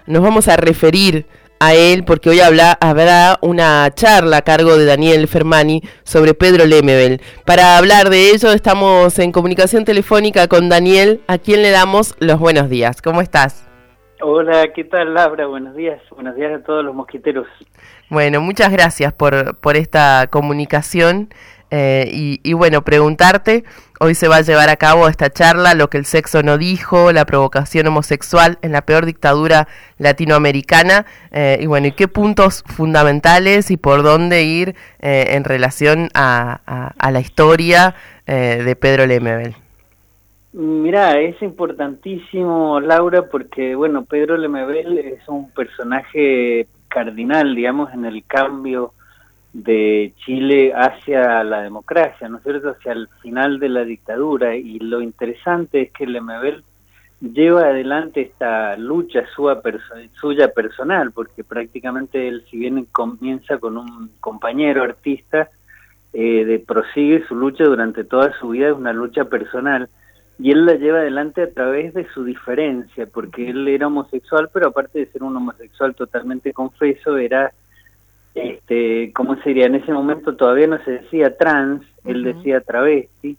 nos vamos a referir a él porque hoy habrá una charla a cargo de Daniel Fermani sobre Pedro Lemebel. Para hablar de ello estamos en comunicación telefónica con Daniel, a quien le damos los buenos días. ¿Cómo estás? Hola, ¿qué tal, Laura? Buenos días a todos los mosquiteros. Bueno, muchas gracias por esta comunicación y bueno, preguntarte, hoy se va a llevar a cabo esta charla, lo que el sexo no dijo, la provocación homosexual en la peor dictadura latinoamericana, y bueno, y qué puntos fundamentales y por dónde ir en relación a la historia de Pedro Lemebel. Mirá, es importantísimo, Laura, porque, bueno, Pedro Lemebel es un personaje cardinal, digamos, en el cambio de Chile hacia la democracia, ¿no es cierto?, hacia el final de la dictadura, y lo interesante es que Lemebel lleva adelante esta lucha suya personal, porque prácticamente él, si bien comienza con un compañero artista, prosigue su lucha durante toda su vida, es una lucha personal, y él la lleva adelante a través de su diferencia, porque él era homosexual, pero aparte de ser un homosexual totalmente confeso, era, ¿cómo sería? En ese momento todavía no se decía trans, él decía travesti,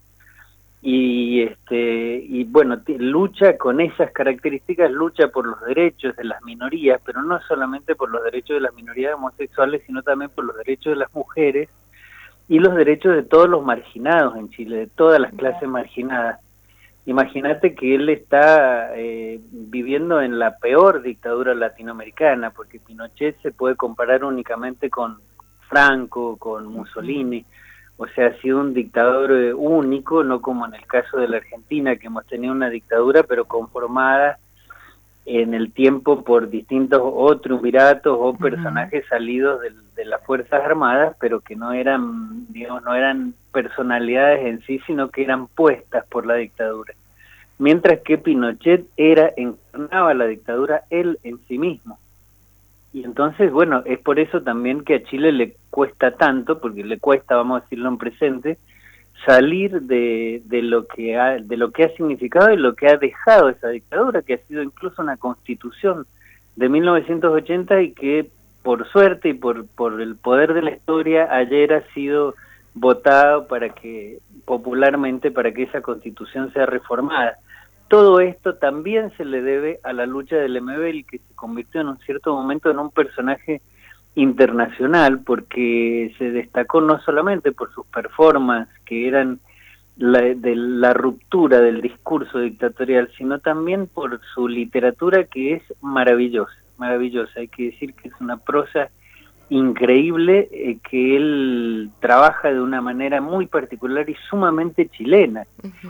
y bueno, lucha con esas características, lucha por los derechos de las minorías, pero no solamente por los derechos de las minorías homosexuales, sino también por los derechos de las mujeres y los derechos de todos los marginados en Chile, de todas las clases marginadas. Imagínate que él está viviendo en la peor dictadura latinoamericana, porque Pinochet se puede comparar únicamente con Franco, con Mussolini, o sea, ha sido un dictador único, no como en el caso de la Argentina, que hemos tenido una dictadura, pero conformada en el tiempo por distintos o triunviratos o personajes salidos de las Fuerzas Armadas, pero que no eran, digamos, no eran personalidades en sí, sino que eran puestas por la dictadura. Mientras que Pinochet encarnaba la dictadura él en sí mismo. Y entonces, bueno, es por eso también que a Chile le cuesta tanto, porque le cuesta, vamos a decirlo en presente, salir de lo que ha significado y lo que ha dejado esa dictadura, que ha sido incluso una constitución de 1980 y que por suerte y por el poder de la historia ayer ha sido votado popularmente para que esa constitución sea reformada. Todo esto también se le debe a la lucha de Lemebel, que se convirtió en un cierto momento en un personaje internacional, porque se destacó no solamente por sus performances, que eran de la ruptura del discurso dictatorial, sino también por su literatura, que es maravillosa. Hay que decir que es una prosa increíble, que él trabaja de una manera muy particular y sumamente chilena,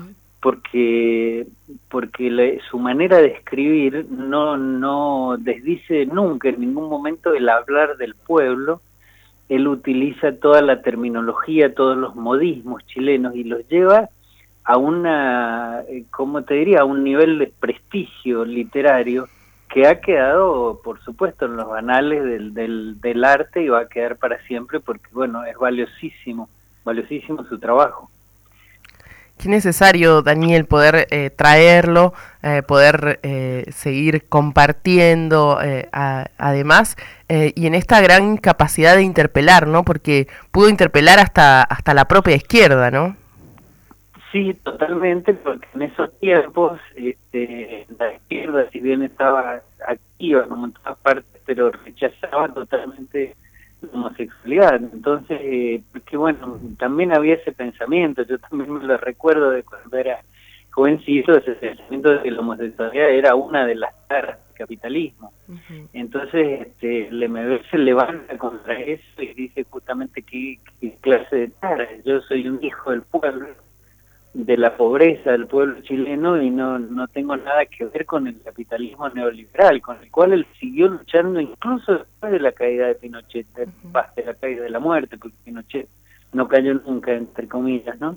porque su manera de escribir no desdice nunca en ningún momento el hablar del pueblo. Él utiliza toda la terminología, todos los modismos chilenos y los lleva a ¿cómo te diría?, a un nivel de prestigio literario que ha quedado, por supuesto, en los anales del arte y va a quedar para siempre porque, bueno, es valiosísimo su trabajo. Qué necesario, Daniel, poder traerlo, poder seguir compartiendo, además, y en esta gran capacidad de interpelar, ¿no? Porque pudo interpelar hasta la propia izquierda, ¿no? Sí, totalmente, porque en esos tiempos la izquierda, si bien estaba activa como en todas partes, pero rechazaba totalmente la homosexualidad. Entonces, porque bueno, también había ese pensamiento, yo también me lo recuerdo de cuando era jovencito, ese pensamiento de que la homosexualidad era una de las caras del capitalismo. Entonces, Lemebel se levanta contra eso y dice justamente qué clase de cara, yo soy un hijo del pueblo, de la pobreza del pueblo chileno, y no tengo nada que ver con el capitalismo neoliberal, con el cual él siguió luchando incluso después de la caída de Pinochet, de la caída de la muerte, porque Pinochet no cayó nunca, entre comillas, ¿no?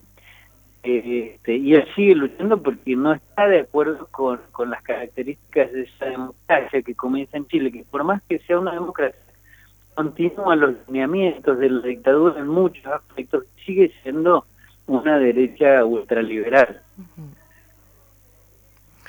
Y él sigue luchando porque no está de acuerdo con las características de esa democracia que comienza en Chile, que por más que sea una democracia, continúa los lineamientos de la dictadura en muchos aspectos, sigue siendo una derecha ultraliberal.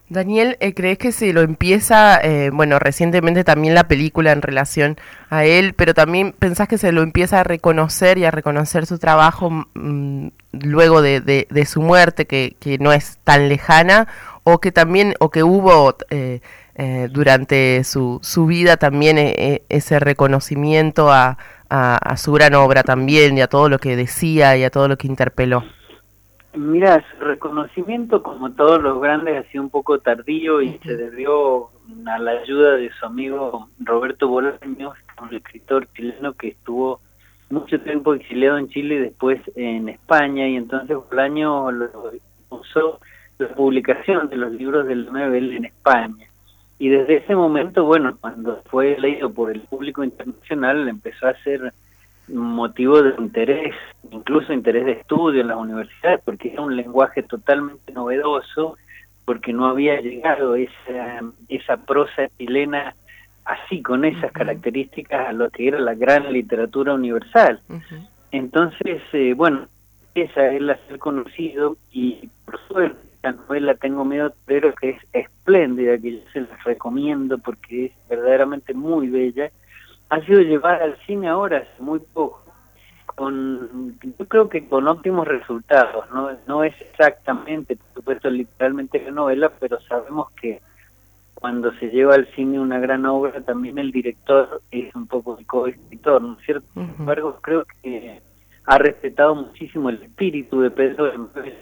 Daniel, ¿crees que se lo empieza, bueno, recientemente también la película en relación a él, pero también pensás que se lo empieza a reconocer y a reconocer su trabajo luego de su muerte, que no es tan lejana, o que también, o que hubo durante su vida también ese reconocimiento a su gran obra también, y a todo lo que decía y a todo lo que interpeló? Mira, su reconocimiento, como todos los grandes, ha sido un poco tardío y se debió a la ayuda de su amigo Roberto Bolaños, un escritor chileno que estuvo mucho tiempo exiliado en Chile y después en España, y entonces Bolaños usó la publicación de los libros del Lemebel en España. Y desde ese momento, bueno, cuando fue leído por el público internacional, empezó a ser motivo de interés, incluso interés de estudio en las universidades, porque era un lenguaje totalmente novedoso, porque no había llegado esa prosa chilena así, con esas características, a lo que era la gran literatura universal. Entonces, bueno, esa es la ser conocido, y por suerte la novela Tengo miedo, pero que es espléndida, que yo se las recomiendo porque es verdaderamente muy bella, ha sido llevada al cine ahora hace muy poco, yo creo que con óptimos resultados. No es exactamente, por supuesto, literalmente la novela, pero sabemos que cuando se lleva al cine una gran obra, también el director es un poco el coescritor, ¿no es cierto? Sin embargo, creo que ha respetado muchísimo el espíritu de Pedro de Lemebel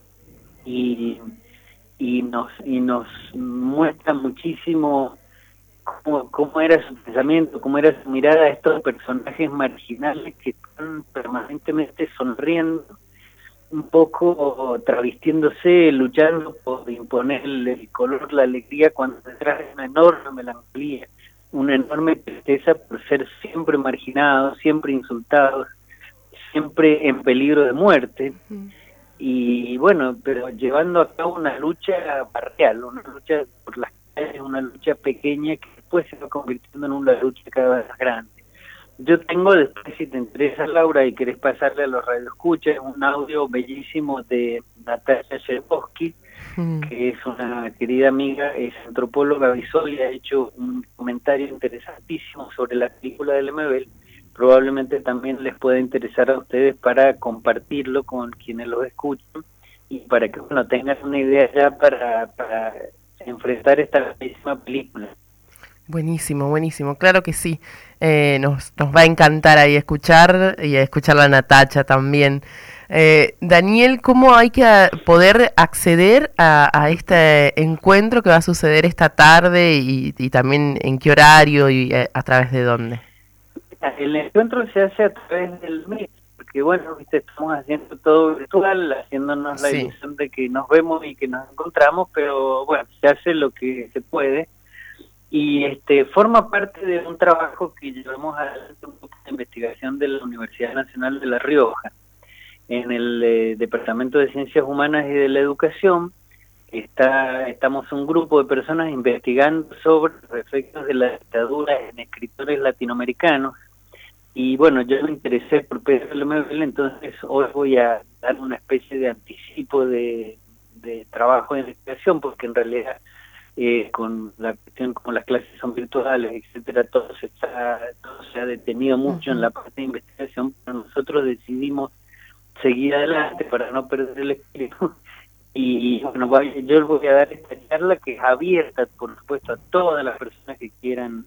y nos muestra muchísimo cómo era su pensamiento, cómo era su mirada a estos personajes marginales que están permanentemente sonriendo, un poco travestiéndose, luchando por imponerle el color, la alegría, cuando detrás de una enorme melancolía, una enorme tristeza por ser siempre marginados, siempre insultados, siempre en peligro de muerte. Y bueno, pero llevando a cabo una lucha barrial, una lucha por las calles, una lucha pequeña que después se va convirtiendo en una lucha cada vez más grande. Yo tengo, después, si te interesa, Laura, y querés pasarle a los radioescuchas, un audio bellísimo de Natalia Cherkovsky, que es una querida amiga, es antropóloga visual y ha hecho un comentario interesantísimo sobre la película de Lemebel. Probablemente también les pueda interesar a ustedes para compartirlo con quienes los escuchan y para que bueno, tengan una idea ya para enfrentar esta bellísima película. Buenísimo, buenísimo, claro que sí. Nos va a encantar ahí escuchar y a escuchar la Natacha también. Daniel, ¿cómo hay que poder acceder a este encuentro que va a suceder esta tarde y también en qué horario y a través de dónde? El encuentro se hace a través del Meet, porque bueno, viste, estamos haciendo todo virtual, haciéndonos la ilusión de que nos vemos y que nos encontramos, pero bueno, se hace lo que se puede. Y forma parte de un trabajo que llevamos adelante, un grupo de investigación de la Universidad Nacional de La Rioja, en el Departamento de Ciencias Humanas y de la Educación. Estamos un grupo de personas investigando sobre los efectos de la dictadura en escritores latinoamericanos. Y bueno, yo me interesé por Pedro Lemebel, entonces hoy voy a dar una especie de anticipo de trabajo de investigación, porque en realidad con la cuestión como las clases son virtuales, etcétera, todo se ha detenido mucho en la parte de investigación, pero nosotros decidimos seguir adelante para no perder el espíritu. Y bueno, yo les voy a dar esta charla que es abierta, por supuesto, a todas las personas que quieran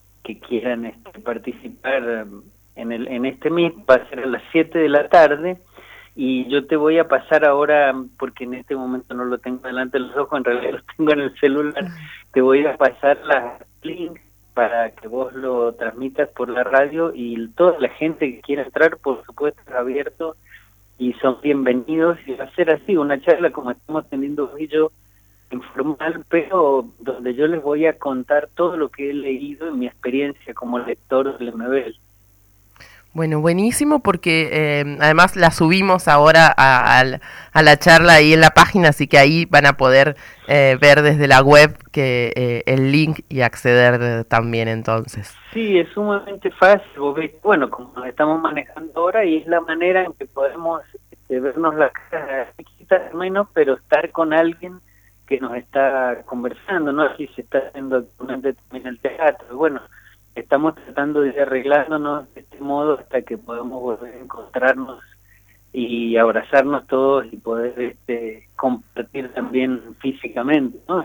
participar en este Meet. Va a ser a las 7 de la tarde. Y yo te voy a pasar ahora, porque en este momento no lo tengo delante de los ojos, en realidad los tengo en el celular, te voy a pasar las links para que vos lo transmitas por la radio, y toda la gente que quiera entrar, por supuesto, es abierto y son bienvenidos. Y va a ser así, una charla como estamos teniendo hoy yo, informal, pero donde yo les voy a contar todo lo que he leído en mi experiencia como lector de Lemebel. Bueno, buenísimo, porque además la subimos ahora a la charla ahí en la página, así que ahí van a poder ver desde la web que el link y acceder también entonces. Sí, es sumamente fácil, vos ves, bueno, como nos estamos manejando ahora, y es la manera en que podemos vernos las caras chiquitas menos, pero estar con alguien que nos está conversando, ¿no? Así se está haciendo actualmente también el teatro. Y bueno, estamos tratando de ir arreglándonos de este modo hasta que podamos volver a encontrarnos y abrazarnos todos y poder compartir también físicamente, ¿no?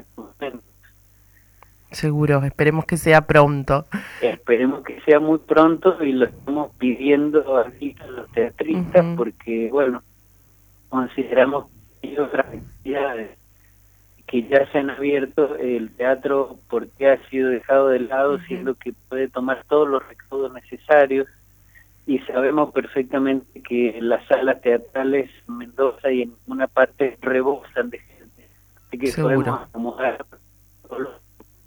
Seguro, esperemos que sea pronto. Esperemos que sea muy pronto y lo estamos pidiendo aquí a los teatristas porque, bueno, consideramos que hay otras actividades que ya se han abierto, el teatro porque ha sido dejado de lado, siendo que puede tomar todos los recaudos necesarios, y sabemos perfectamente que las salas teatrales en Mendoza y en una parte rebosan de gente, así que podemos acomodar todos los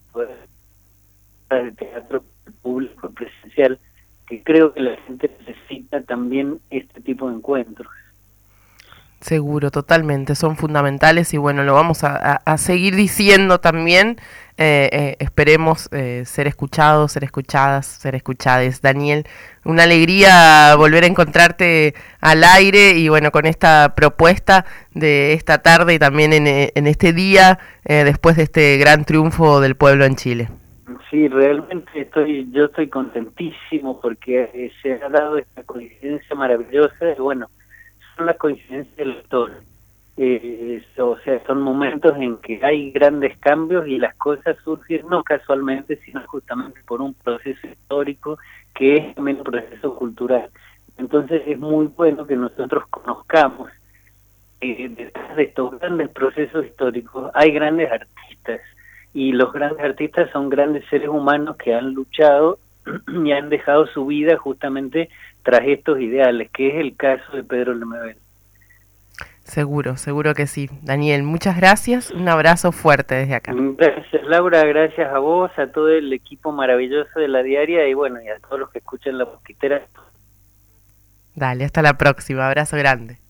de teatro público presencial, que creo que la gente necesita también este tipo de encuentros. Seguro, totalmente, son fundamentales y bueno, lo vamos a seguir diciendo también, esperemos ser escuchados, ser escuchadas, ser escuchades. Daniel, una alegría volver a encontrarte al aire y bueno, con esta propuesta de esta tarde y también en este día, después de este gran triunfo del pueblo en Chile. Sí, realmente yo estoy contentísimo porque se ha dado esta coincidencia maravillosa y bueno, son las coincidencias del autor. O sea, son momentos en que hay grandes cambios y las cosas surgen no casualmente, sino justamente por un proceso histórico que es también un proceso cultural. Entonces es muy bueno que nosotros conozcamos detrás de estos grandes procesos históricos hay grandes artistas, y los grandes artistas son grandes seres humanos que han luchado y han dejado su vida justamente tras estos ideales, que es el caso de Pedro Lemebel. Seguro, seguro que sí. Daniel, muchas gracias, un abrazo fuerte desde acá. Gracias Laura, gracias a vos, a todo el equipo maravilloso de La Diaria y bueno, y a todos los que escuchan La Mosquitera. Dale, hasta la próxima, abrazo grande.